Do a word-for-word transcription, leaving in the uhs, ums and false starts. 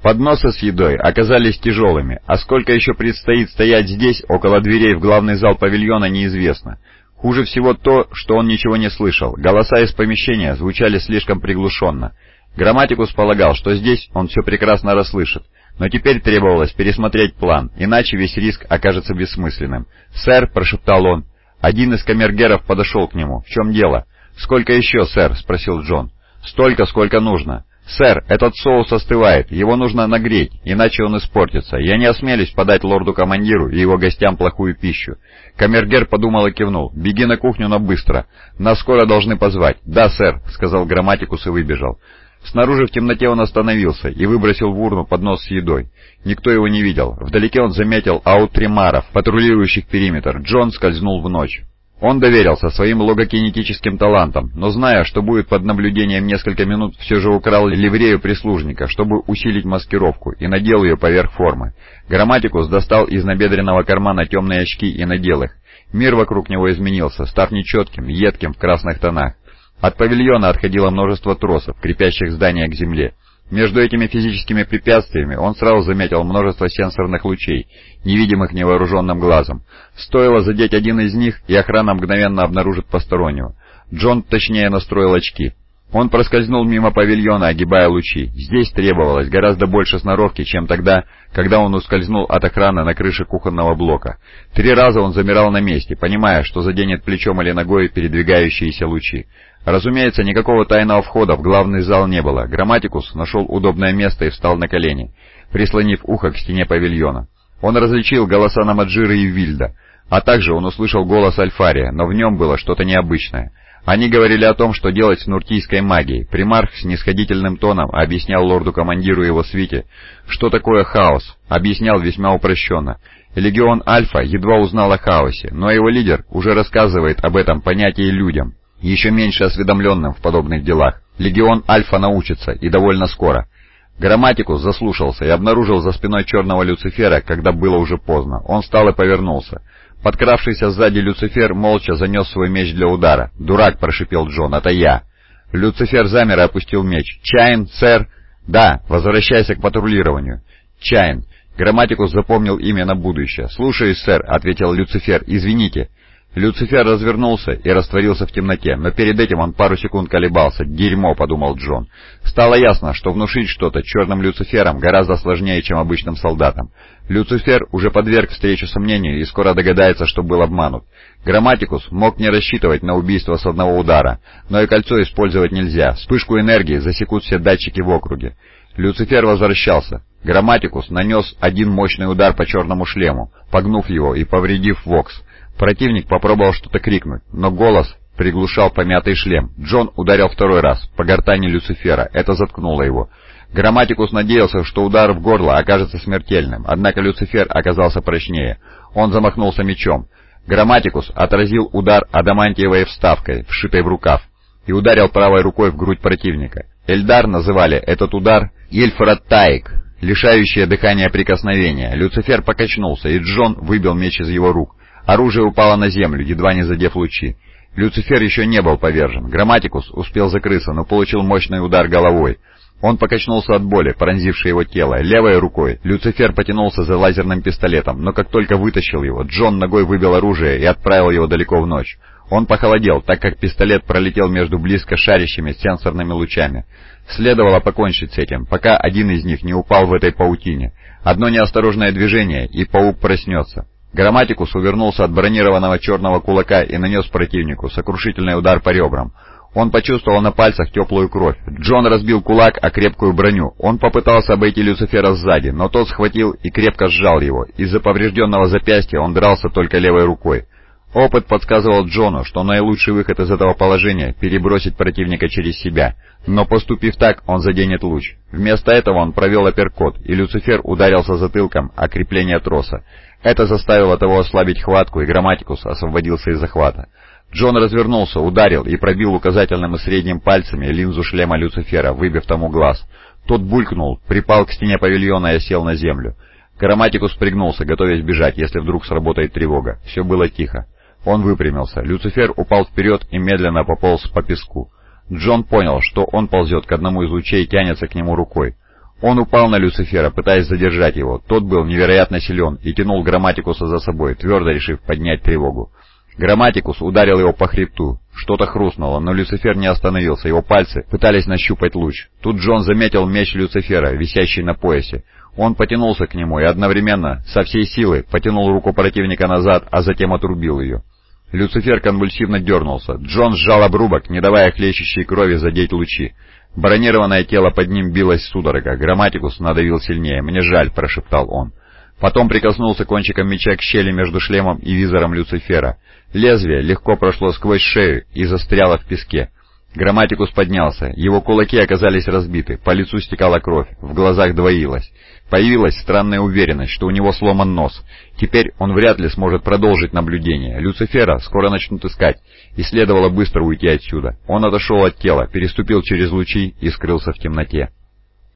Подносы с едой оказались тяжелыми, а сколько еще предстоит стоять здесь, около дверей в главный зал павильона, неизвестно. Хуже всего то, что он ничего не слышал, голоса из помещения звучали слишком приглушенно. Грамматикус полагал, что здесь он все прекрасно расслышит, но теперь требовалось пересмотреть план, иначе весь риск окажется бессмысленным. «Сэр», — прошептал он. Один из камергеров подошел к нему. «В чем дело?» «Сколько еще, сэр?» — спросил Джон. «Столько, сколько нужно». «Сэр, этот соус остывает, его нужно нагреть, иначе он испортится. Я не осмелюсь подать лорду-командиру и его гостям плохую пищу». Камергер подумал и кивнул. «Беги на кухню, но быстро. Нас скоро должны позвать». «Да, сэр», — сказал Грамматикус и выбежал. Снаружи в темноте он остановился и выбросил в урну поднос с едой. Никто его не видел. Вдалеке он заметил аутримаров, патрулирующих периметр. Джон скользнул в ночь. Он доверился своим логокинетическим талантам, но, зная, что будет под наблюдением несколько минут, все же украл ливрею прислужника, чтобы усилить маскировку, и надел ее поверх формы. Грамматикус достал из набедренного кармана темные очки и надел их. Мир вокруг него изменился, став нечетким, едким в красных тонах. От павильона отходило множество тросов, крепящих здание к земле. Между этими физическими препятствиями он сразу заметил множество сенсорных лучей, невидимых невооруженным глазом. Стоило задеть один из них, и охрана мгновенно обнаружит постороннего. Джон точнее настроил очки. Он проскользнул мимо павильона, огибая лучи. Здесь требовалось гораздо больше сноровки, чем тогда, когда он ускользнул от охраны на крыше кухонного блока. Три раза он замирал на месте, понимая, что заденет плечом или ногой передвигающиеся лучи. Разумеется, никакого тайного входа в главный зал не было. Грамматикус нашел удобное место и встал на колени, прислонив ухо к стене павильона. Он различил голоса Намаджира и Вильда, а также он услышал голос Альфария, но в нем было что-то необычное. Они говорили о том, что делать с нуртийской магией. Примарх с нисходительным тоном объяснял лорду-командиру и его свите, что такое хаос, объяснял весьма упрощенно. Легион Альфа едва узнал о хаосе, но его лидер уже рассказывает об этом понятии людям, еще меньше осведомленным в подобных делах. Легион Альфа научится, и довольно скоро. Грамматикус заслушался и обнаружил за спиной черного Люцифера, когда было уже поздно. Он встал и повернулся. Подкравшийся сзади Люцифер молча занес свой меч для удара. «Дурак!» — прошипел Джон. «Это я!» Люцифер замер и опустил меч. «Чайн, сэр?» «Да, возвращайся к патрулированию». «Чайн». Грамматикус запомнил имя на будущее. «Слушаюсь, сэр», — ответил Люцифер. «Извините». Люцифер развернулся и растворился в темноте, но перед этим он пару секунд колебался. «Дерьмо», — подумал Джон. Стало ясно, что внушить что-то черным Люциферам гораздо сложнее, чем обычным солдатам. Люцифер уже подверг встречу сомнению и скоро догадается, что был обманут. Грамматикус мог не рассчитывать на убийство с одного удара, но и кольцо использовать нельзя. Вспышку энергии засекут все датчики в округе. Люцифер возвращался. Грамматикус нанес один мощный удар по черному шлему, погнув его и повредив Вокс. Противник попробовал что-то крикнуть, но голос приглушал помятый шлем. Джон ударил второй раз, по гортани Люцифера. Это заткнуло его. Грамматикус надеялся, что удар в горло окажется смертельным, однако Люцифер оказался прочнее. Он замахнулся мечом. Грамматикус отразил удар адамантиевой вставкой, вшитой в рукав, и ударил правой рукой в грудь противника. Эльдар называли этот удар «Ильфраттаик», лишающее дыхания прикосновения. Люцифер покачнулся, и Джон выбил меч из его рук. Оружие упало на землю, едва не задев лучи. Люцифер еще не был повержен. Грамматикус успел закрыться, но получил мощный удар головой. Он покачнулся от боли, пронзившей его тело. Левой рукой Люцифер потянулся за лазерным пистолетом, но как только вытащил его, Джон ногой выбил оружие и отправил его далеко в ночь. Он похолодел, так как пистолет пролетел между близко шарящими сенсорными лучами. Следовало покончить с этим, пока один из них не упал в этой паутине. Одно неосторожное движение, и паук проснется. Грамматикус увернулся от бронированного черного кулака и нанес противнику сокрушительный удар по ребрам. Он почувствовал на пальцах теплую кровь. Джон разбил кулак о крепкую броню. Он попытался обойти Люцифера сзади, но тот схватил и крепко сжал его. Из-за поврежденного запястья он дрался только левой рукой. Опыт подсказывал Джону, что наилучший выход из этого положения — перебросить противника через себя. Но поступив так, он заденет луч. Вместо этого он провел апперкот, и Люцифер ударился затылком о крепление троса. Это заставило того ослабить хватку, и Грамматикус освободился из захвата. Джон развернулся, ударил и пробил указательным и средним пальцами линзу шлема Люцифера, выбив тому глаз. Тот булькнул, припал к стене павильона и осел на землю. Грамматикус пригнулся, готовясь бежать, если вдруг сработает тревога. Все было тихо. Он выпрямился. Люцифер упал вперед и медленно пополз по песку. Джон понял, что он ползет к одному из лучей и тянется к нему рукой. Он упал на Люцифера, пытаясь задержать его. Тот был невероятно силен и тянул Грамматикуса за собой, твердо решив поднять тревогу. Грамматикус ударил его по хребту. Что-то хрустнуло, но Люцифер не остановился, его пальцы пытались нащупать луч. Тут Джон заметил меч Люцифера, висящий на поясе. Он потянулся к нему и одновременно, со всей силы, потянул руку противника назад, а затем отрубил ее. Люцифер конвульсивно дернулся. Джон сжал обрубок, не давая хлещущей крови задеть лучи. Бронированное тело под ним билось судорога. Грамматикус надавил сильнее. «Мне жаль», — прошептал он. Потом прикоснулся кончиком меча к щели между шлемом и визором Люцифера. Лезвие легко прошло сквозь шею и застряло в песке. Грамматикус поднялся. Его кулаки оказались разбиты, по лицу стекала кровь, в глазах двоилось. Появилась странная уверенность, что у него сломан нос. Теперь он вряд ли сможет продолжить наблюдение. Люцифера скоро начнут искать, и следовало быстро уйти отсюда. Он отошел от тела, переступил через лучи и скрылся в темноте.